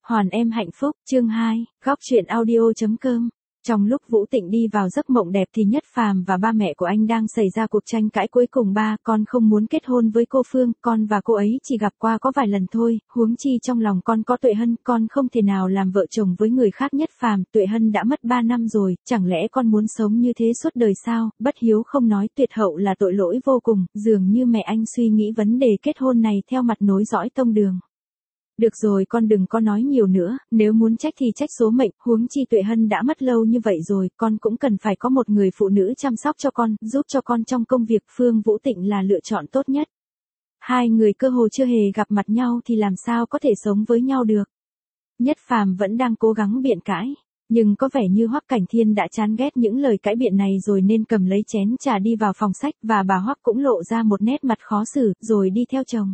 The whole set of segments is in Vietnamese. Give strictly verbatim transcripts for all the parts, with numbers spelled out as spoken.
Hoàn em hạnh phúc, chương hai, góc truyện audio.com. Trong lúc Vũ Tịnh đi vào giấc mộng đẹp thì Nhất Phàm và ba mẹ của anh đang xảy ra cuộc tranh cãi cuối cùng. Ba, con không muốn kết hôn với cô Phương, con và cô ấy chỉ gặp qua có vài lần thôi, huống chi trong lòng con có Tuệ Hân, con không thể nào làm vợ chồng với người khác. Nhất Phàm, Tuệ Hân đã mất ba năm rồi, chẳng lẽ con muốn sống như thế suốt đời sao? Bất hiếu không nói tuyệt hậu là tội lỗi vô cùng, dường như mẹ anh suy nghĩ vấn đề kết hôn này theo mặt nối dõi tông đường. Được rồi, con đừng có nói nhiều nữa, nếu muốn trách thì trách số mệnh, huống chi Tuệ Hân đã mất lâu như vậy rồi, con cũng cần phải có một người phụ nữ chăm sóc cho con, giúp cho con trong công việc. Phương Vũ Tịnh là lựa chọn tốt nhất. Hai người cơ hồ chưa hề gặp mặt nhau thì làm sao có thể sống với nhau được. Nhất Phàm vẫn đang cố gắng biện cãi, nhưng có vẻ như Hoắc Cảnh Thiên đã chán ghét những lời cãi biện này rồi nên cầm lấy chén trà đi vào phòng sách, và bà Hoắc cũng lộ ra một nét mặt khó xử, rồi đi theo chồng.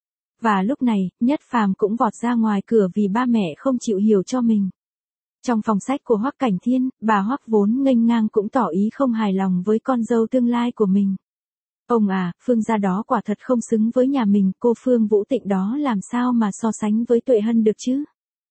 Và lúc này, Nhất Phàm cũng vọt ra ngoài cửa vì ba mẹ không chịu hiểu cho mình. Trong phòng sách của Hoắc Cảnh Thiên, bà Hoắc vốn nghênh ngang cũng tỏ ý không hài lòng với con dâu tương lai của mình. Ông à, Phương gia đó quả thật không xứng với nhà mình, cô Phương Vũ Tịnh đó làm sao mà so sánh với Tuệ Hân được chứ?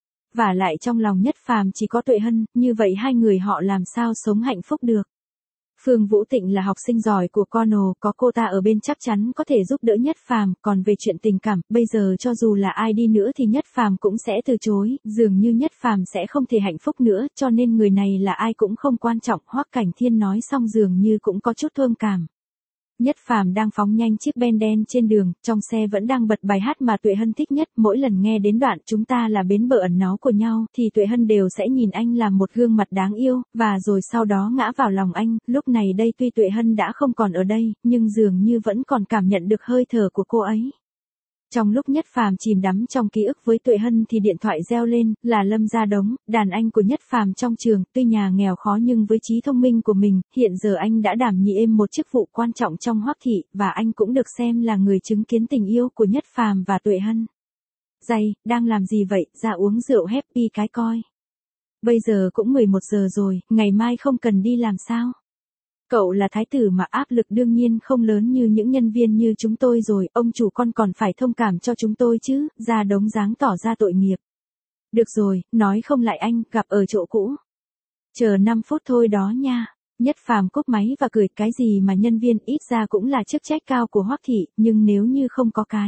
Và lại trong lòng Nhất Phàm chỉ có Tuệ Hân, như vậy hai người họ làm sao sống hạnh phúc được? Phương Vũ Tịnh là học sinh giỏi của Cornell, có cô ta ở bên chắc chắn có thể giúp đỡ Nhất Phàm, còn về chuyện tình cảm, bây giờ cho dù là ai đi nữa thì Nhất Phàm cũng sẽ từ chối, dường như Nhất Phàm sẽ không thể hạnh phúc nữa, cho nên người này là ai cũng không quan trọng. Hoắc Cảnh Thiên nói xong dường như cũng có chút thương cảm. Nhất Phàm đang phóng nhanh chiếc Ben đen trên đường, trong xe vẫn đang bật bài hát mà Tuệ Hân thích nhất, mỗi lần nghe đến đoạn chúng ta là bến bờ ẩn náu của nhau thì Tuệ Hân đều sẽ nhìn anh làm một gương mặt đáng yêu, và rồi sau đó ngã vào lòng anh. Lúc này đây tuy Tuệ Hân đã không còn ở đây, nhưng dường như vẫn còn cảm nhận được hơi thở của cô ấy. Trong lúc Nhất Phàm chìm đắm trong ký ức với Tuệ Hân thì điện thoại reo lên, là Lâm Gia Đống, đàn anh của Nhất Phàm trong trường, tuy nhà nghèo khó nhưng với trí thông minh của mình, hiện giờ anh đã đảm nhiệm một chức vụ quan trọng trong Hoắc thị, và anh cũng được xem là người chứng kiến tình yêu của Nhất Phàm và Tuệ Hân. Dày, đang làm gì vậy, ra uống rượu happy cái coi. Bây giờ cũng mười một giờ rồi, ngày mai không cần đi làm sao? Cậu là thái tử mà áp lực đương nhiên không lớn như những nhân viên như chúng tôi rồi, ông chủ con còn phải thông cảm cho chúng tôi chứ. Gia Đống dáng tỏ ra tội nghiệp. Được rồi, nói không lại anh, gặp ở chỗ cũ. Chờ năm phút thôi đó nha. Nhất Phàm cúp máy và cười, cái gì mà nhân viên, ít ra cũng là chức trách cao của Hoắc thị, nhưng nếu như không có cái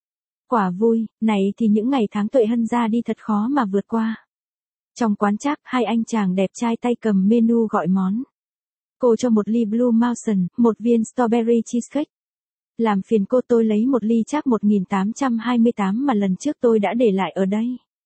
quả vui này thì những ngày tháng Tuệ Hân ra đi thật khó mà vượt qua. Trong quán trác, hai anh chàng đẹp trai tay cầm menu gọi món. Cô cho một ly Blue Mountain, một viên Strawberry Cheesecake. Làm phiền cô, tôi lấy một ly chác một nghìn tám trăm hai mươi tám mà lần trước tôi đã để lại ở đây.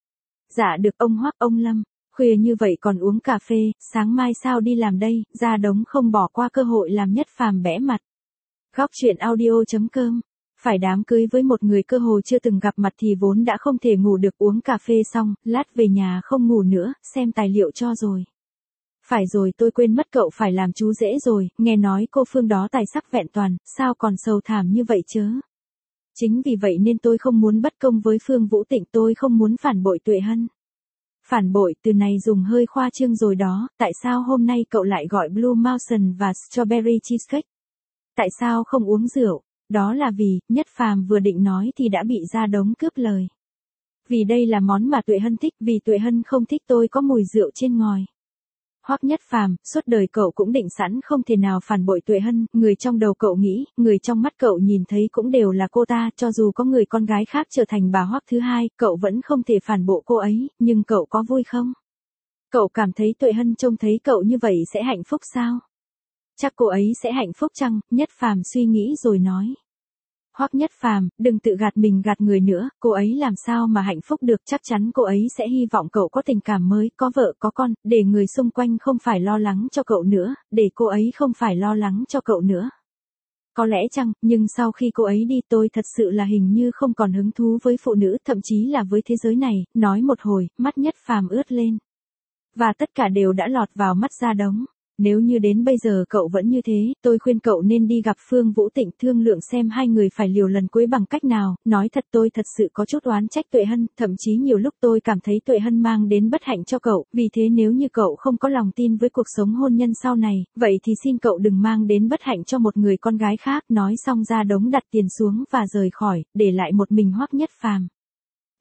Dạ được ông Hoắc. Ông Lâm, khuya như vậy còn uống cà phê, sáng mai sao đi làm đây? Gia Đống không bỏ qua cơ hội làm Nhất Phàm bẽ mặt. Góc truyện audio.com. Phải đám cưới với một người cơ hồ chưa từng gặp mặt thì vốn đã không thể ngủ được, uống cà phê xong, lát về nhà không ngủ nữa, xem tài liệu cho rồi. Phải rồi, tôi quên mất cậu phải làm chú rể rồi, nghe nói cô Phương đó tài sắc vẹn toàn, sao còn sầu thảm như vậy chớ. Chính vì vậy nên tôi không muốn bất công với Phương Vũ Tịnh, tôi không muốn phản bội Tuệ Hân. Phản bội, từ này dùng hơi khoa trương rồi đó, tại sao hôm nay cậu lại gọi Blue Mountain và Strawberry Cheesecake? Tại sao không uống rượu? Đó là vì, Nhất Phàm vừa định nói thì đã bị Gia Đống cướp lời. Vì đây là món mà Tuệ Hân thích, vì Tuệ Hân không thích tôi có mùi rượu trên ngòi. Hoắc Nhất Phàm, suốt đời cậu cũng định sẵn không thể nào phản bội Tuệ Hân, người trong đầu cậu nghĩ, người trong mắt cậu nhìn thấy cũng đều là cô ta, cho dù có người con gái khác trở thành bà Hoắc thứ hai, cậu vẫn không thể phản bội cô ấy, nhưng cậu có vui không? Cậu cảm thấy Tuệ Hân trông thấy cậu như vậy sẽ hạnh phúc sao? Chắc cô ấy sẽ hạnh phúc chăng? Nhất Phàm suy nghĩ rồi nói. Hoắc Nhất Phàm, đừng tự gạt mình gạt người nữa, cô ấy làm sao mà hạnh phúc được, chắc chắn cô ấy sẽ hy vọng cậu có tình cảm mới, có vợ có con, để người xung quanh không phải lo lắng cho cậu nữa, để cô ấy không phải lo lắng cho cậu nữa. Có lẽ chăng, nhưng sau khi cô ấy đi tôi thật sự là hình như không còn hứng thú với phụ nữ, thậm chí là với thế giới này, nói một hồi, mắt Nhất Phàm ướt lên. Và tất cả đều đã lọt vào mắt Gia Đống. Nếu như đến bây giờ cậu vẫn như thế, tôi khuyên cậu nên đi gặp Phương Vũ Tịnh thương lượng xem hai người phải liều lần cuối bằng cách nào. Nói thật, tôi thật sự có chút oán trách Tuệ Hân, thậm chí nhiều lúc tôi cảm thấy Tuệ Hân mang đến bất hạnh cho cậu, vì thế nếu như cậu không có lòng tin với cuộc sống hôn nhân sau này, vậy thì xin cậu đừng mang đến bất hạnh cho một người con gái khác. Nói xong Gia Đống đặt tiền xuống và rời khỏi, để lại một mình Hoắc Nhất Phàm.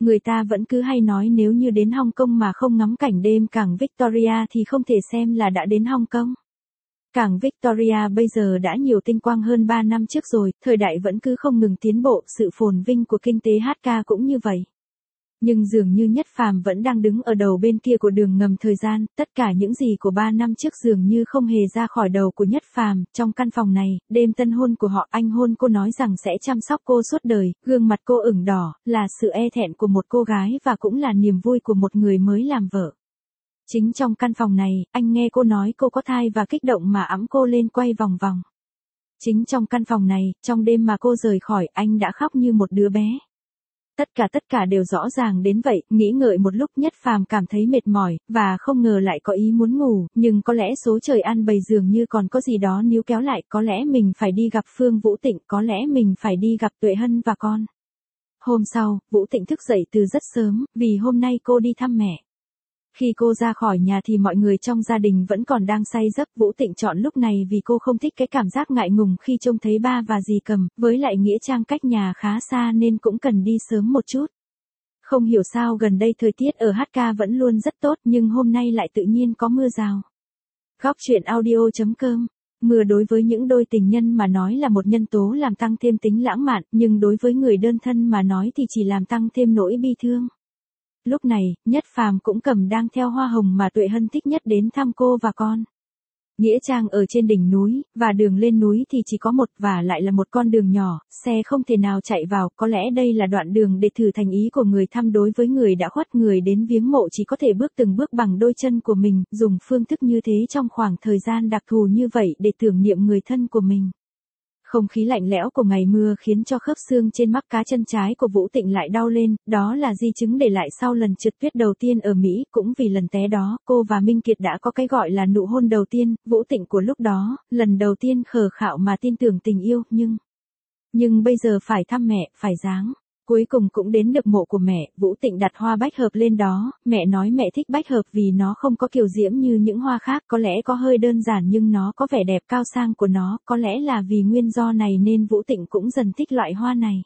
Người ta vẫn cứ hay nói nếu như đến Hong Kong mà không ngắm cảnh đêm cảng Victoria thì không thể xem là đã đến Hong Kong. Cảng Victoria bây giờ đã nhiều tinh quang hơn ba năm trước rồi, thời đại vẫn cứ không ngừng tiến bộ, sự phồn vinh của kinh tế hát ca cũng như vậy. Nhưng dường như Nhất Phàm vẫn đang đứng ở đầu bên kia của đường ngầm thời gian, tất cả những gì của ba năm trước dường như không hề ra khỏi đầu của Nhất Phàm. Trong căn phòng này, đêm tân hôn của họ, anh hôn cô nói rằng sẽ chăm sóc cô suốt đời, gương mặt cô ửng đỏ, là sự e thẹn của một cô gái và cũng là niềm vui của một người mới làm vợ. Chính trong căn phòng này, anh nghe cô nói cô có thai và kích động mà ẵm cô lên quay vòng vòng. Chính trong căn phòng này, trong đêm mà cô rời khỏi, anh đã khóc như một đứa bé. Tất cả tất cả đều rõ ràng đến vậy, nghĩ ngợi một lúc Nhất Phàm cảm thấy mệt mỏi, và không ngờ lại có ý muốn ngủ, nhưng có lẽ số trời ăn bầy dường như còn có gì đó níu kéo lại, có lẽ mình phải đi gặp Phương Vũ Tịnh, có lẽ mình phải đi gặp Tuệ Hân và con. Hôm sau, Vũ Tịnh thức dậy từ rất sớm, vì hôm nay cô đi thăm mẹ. Khi cô ra khỏi nhà thì mọi người trong gia đình vẫn còn đang say giấc. Vũ Tịnh chọn lúc này vì cô không thích cái cảm giác ngại ngùng khi trông thấy ba và dì Cầm, với lại nghĩa trang cách nhà khá xa nên cũng cần đi sớm một chút. Không hiểu sao gần đây thời tiết ở hát ca vẫn luôn rất tốt nhưng hôm nay lại tự nhiên có mưa rào. Góc truyện audio chấm com. Mưa đối với những đôi tình nhân mà nói là một nhân tố làm tăng thêm tính lãng mạn, nhưng đối với người đơn thân mà nói thì chỉ làm tăng thêm nỗi bi thương. Lúc này, Nhất Phàm cũng cầm đang theo hoa hồng mà Tuệ Hân thích nhất đến thăm cô và con. Nghĩa trang ở trên đỉnh núi, và đường lên núi thì chỉ có một và lại là một con đường nhỏ, xe không thể nào chạy vào, có lẽ đây là đoạn đường để thử thành ý của người thăm đối với người đã khuất. Người đến viếng mộ chỉ có thể bước từng bước bằng đôi chân của mình, dùng phương thức như thế trong khoảng thời gian đặc thù như vậy để tưởng niệm người thân của mình. Không khí lạnh lẽo của ngày mưa khiến cho khớp xương trên mắt cá chân trái của Vũ Tịnh lại đau lên, đó là di chứng để lại sau lần trượt tuyết đầu tiên ở Mỹ, cũng vì lần té đó, cô và Minh Kiệt đã có cái gọi là nụ hôn đầu tiên. Vũ Tịnh của lúc đó, lần đầu tiên khờ khạo mà tin tưởng tình yêu, nhưng... Nhưng bây giờ phải thăm mẹ, phải dáng. Cuối cùng cũng đến được mộ của mẹ, Vũ Tịnh đặt hoa bách hợp lên đó, mẹ nói mẹ thích bách hợp vì nó không có kiều diễm như những hoa khác, có lẽ có hơi đơn giản nhưng nó có vẻ đẹp cao sang của nó, có lẽ là vì nguyên do này nên Vũ Tịnh cũng dần thích loại hoa này.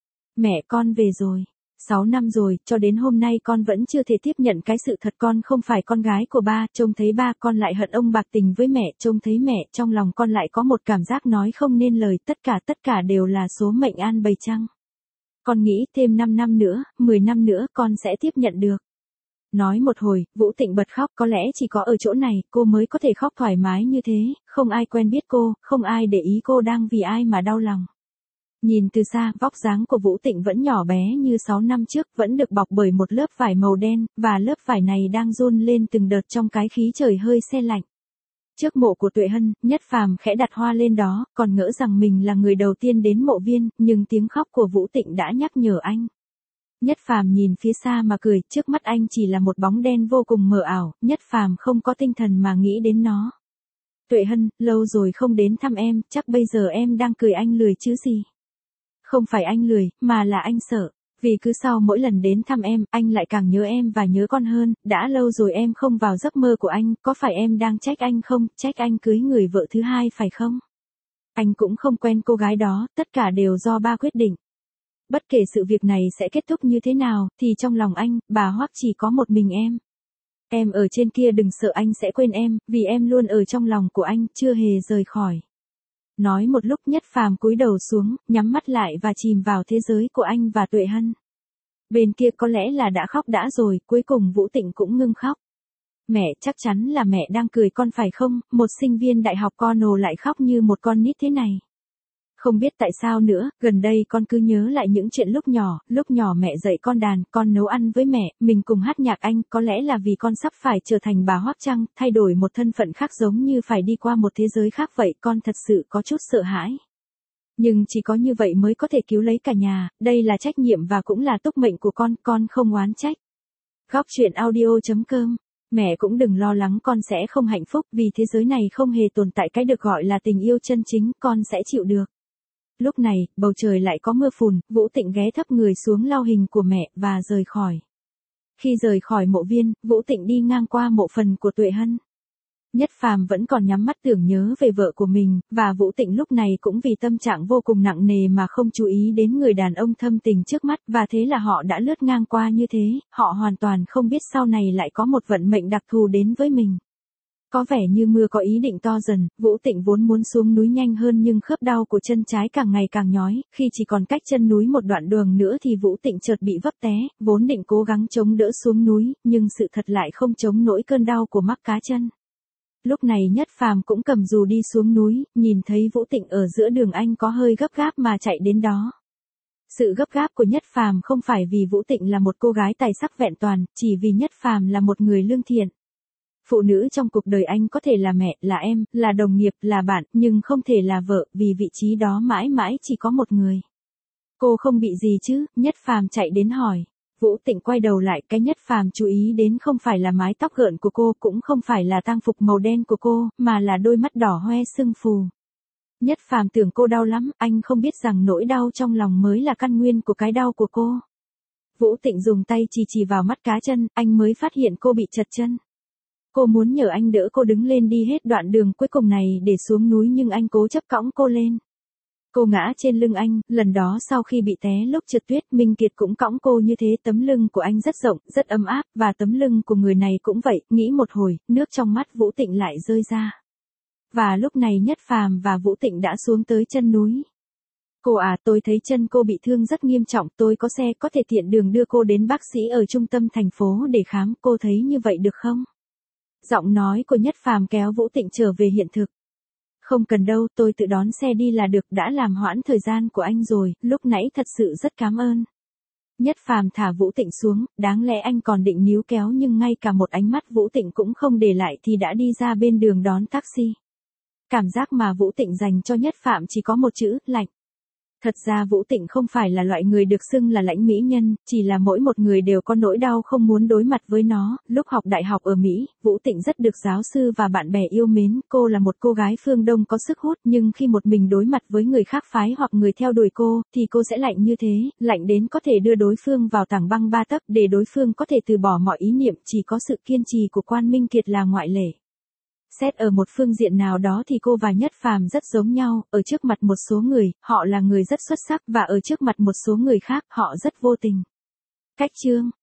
Mẹ con về rồi. Sáu năm rồi, cho đến hôm nay con vẫn chưa thể tiếp nhận cái sự thật con không phải con gái của ba, trông thấy ba con lại hận ông bạc tình với mẹ, trông thấy mẹ, trong lòng con lại có một cảm giác nói không nên lời, tất cả tất cả đều là số mệnh an bày chăng. Con nghĩ thêm năm năm nữa, mười năm nữa con sẽ tiếp nhận được. Nói một hồi, Vũ Tịnh bật khóc, có lẽ chỉ có ở chỗ này, cô mới có thể khóc thoải mái như thế, không ai quen biết cô, không ai để ý cô đang vì ai mà đau lòng. Nhìn từ xa, vóc dáng của Vũ Tịnh vẫn nhỏ bé như sáu năm trước, vẫn được bọc bởi một lớp vải màu đen, và lớp vải này đang run lên từng đợt trong cái khí trời hơi se lạnh. Trước mộ của Tuệ Hân, Nhất Phàm khẽ đặt hoa lên đó, còn ngỡ rằng mình là người đầu tiên đến mộ viên, nhưng tiếng khóc của Vũ Tịnh đã nhắc nhở anh. Nhất Phàm nhìn phía xa mà cười, trước mắt anh chỉ là một bóng đen vô cùng mờ ảo, Nhất Phàm không có tinh thần mà nghĩ đến nó. Tuệ Hân, lâu rồi không đến thăm em, chắc bây giờ em đang cười anh lười chứ gì. Không phải anh lười, mà là anh sợ. Vì cứ sau mỗi lần đến thăm em, anh lại càng nhớ em và nhớ con hơn, đã lâu rồi em không vào giấc mơ của anh, có phải em đang trách anh không, trách anh cưới người vợ thứ hai phải không? Anh cũng không quen cô gái đó, tất cả đều do ba quyết định. Bất kể sự việc này sẽ kết thúc như thế nào, thì trong lòng anh, bà Hoắc chỉ có một mình em. Em ở trên kia đừng sợ anh sẽ quên em, vì em luôn ở trong lòng của anh, chưa hề rời khỏi. Nói một lúc Nhất Phàm cúi đầu xuống, nhắm mắt lại và chìm vào thế giới của anh và Tuệ Hân. Bên kia có lẽ là đã khóc đã rồi, cuối cùng Vũ Tịnh cũng ngưng khóc. Mẹ, chắc chắn là mẹ đang cười con phải không, một sinh viên đại học con nồ lại khóc như một con nít thế này. Không biết tại sao nữa, gần đây con cứ nhớ lại những chuyện lúc nhỏ, lúc nhỏ mẹ dạy con đàn, con nấu ăn với mẹ, mình cùng hát nhạc anh, có lẽ là vì con sắp phải trở thành bà Hoắc chăng, thay đổi một thân phận khác giống như phải đi qua một thế giới khác vậy, con thật sự có chút sợ hãi. Nhưng chỉ có như vậy mới có thể cứu lấy cả nhà, đây là trách nhiệm và cũng là túc mệnh của con, con không oán trách. Góc truyện audio chấm com. Mẹ cũng đừng lo lắng con sẽ không hạnh phúc, vì thế giới này không hề tồn tại cái được gọi là tình yêu chân chính, con sẽ chịu được. Lúc này, bầu trời lại có mưa phùn, Vũ Tịnh ghé thấp người xuống lau hình của mẹ, và rời khỏi. Khi rời khỏi mộ viên, Vũ Tịnh đi ngang qua mộ phần của Tuệ Hân. Nhất Phàm vẫn còn nhắm mắt tưởng nhớ về vợ của mình, và Vũ Tịnh lúc này cũng vì tâm trạng vô cùng nặng nề mà không chú ý đến người đàn ông thâm tình trước mắt, và thế là họ đã lướt ngang qua như thế, họ hoàn toàn không biết sau này lại có một vận mệnh đặc thù đến với mình. Có vẻ như mưa có ý định to dần, Vũ Tịnh vốn muốn xuống núi nhanh hơn nhưng khớp đau của chân trái càng ngày càng nhói, khi chỉ còn cách chân núi một đoạn đường nữa thì Vũ Tịnh chợt bị vấp té, vốn định cố gắng chống đỡ xuống núi, nhưng sự thật lại không chống nổi cơn đau của mắc cá chân. Lúc này Nhất Phàm cũng cầm dù đi xuống núi, nhìn thấy Vũ Tịnh ở giữa đường anh có hơi gấp gáp mà chạy đến đó. Sự gấp gáp của Nhất Phàm không phải vì Vũ Tịnh là một cô gái tài sắc vẹn toàn, chỉ vì Nhất Phàm là một người lương thiện. Phụ nữ trong cuộc đời anh có thể là mẹ, là em, là đồng nghiệp, là bạn, nhưng không thể là vợ, vì vị trí đó mãi mãi chỉ có một người. Cô không bị gì chứ? Nhất Phàm chạy đến hỏi. Vũ Tịnh quay đầu lại, cái Nhất Phàm chú ý đến không phải là mái tóc gợn của cô, cũng không phải là tang phục màu đen của cô, mà là đôi mắt đỏ hoe sưng phù. Nhất Phàm tưởng cô đau lắm, anh không biết rằng nỗi đau trong lòng mới là căn nguyên của cái đau của cô. Vũ Tịnh dùng tay chỉ chỉ vào mắt cá chân, anh mới phát hiện cô bị trật chân. Cô muốn nhờ anh đỡ cô đứng lên đi hết đoạn đường cuối cùng này để xuống núi nhưng anh cố chấp cõng cô lên. Cô ngã trên lưng anh, lần đó sau khi bị té lúc trượt tuyết, Minh Kiệt cũng cõng cô như thế, tấm lưng của anh rất rộng, rất ấm áp, và tấm lưng của người này cũng vậy, nghĩ một hồi, nước trong mắt Vũ Tịnh lại rơi ra. Và lúc này Nhất Phàm và Vũ Tịnh đã xuống tới chân núi. Cô à, tôi thấy chân cô bị thương rất nghiêm trọng, tôi có xe có thể tiện đường đưa cô đến bác sĩ ở trung tâm thành phố để khám, cô thấy như vậy được không? Giọng nói của Nhất Phàm kéo Vũ Tịnh trở về hiện thực. Không cần đâu, tôi tự đón xe đi là được, đã làm hoãn thời gian của anh rồi, lúc nãy thật sự rất cảm ơn. Nhất Phàm thả Vũ Tịnh xuống, đáng lẽ anh còn định níu kéo nhưng ngay cả một ánh mắt Vũ Tịnh cũng không để lại thì đã đi ra bên đường đón taxi. Cảm giác mà Vũ Tịnh dành cho Nhất Phàm chỉ có một chữ, lạnh. Thật ra Vũ Tịnh không phải là loại người được xưng là lãnh mỹ nhân, chỉ là mỗi một người đều có nỗi đau không muốn đối mặt với nó. Lúc học đại học ở Mỹ, Vũ Tịnh rất được giáo sư và bạn bè yêu mến, cô là một cô gái phương Đông có sức hút, nhưng khi một mình đối mặt với người khác phái hoặc người theo đuổi cô, thì cô sẽ lạnh như thế, lạnh đến có thể đưa đối phương vào tảng băng ba tấc để đối phương có thể từ bỏ mọi ý niệm, chỉ có sự kiên trì của Quan Minh Kiệt là ngoại lệ. Xét ở một phương diện nào đó thì cô và Nhất Phàm rất giống nhau, ở trước mặt một số người, họ là người rất xuất sắc và ở trước mặt một số người khác, họ rất vô tình. Cách chương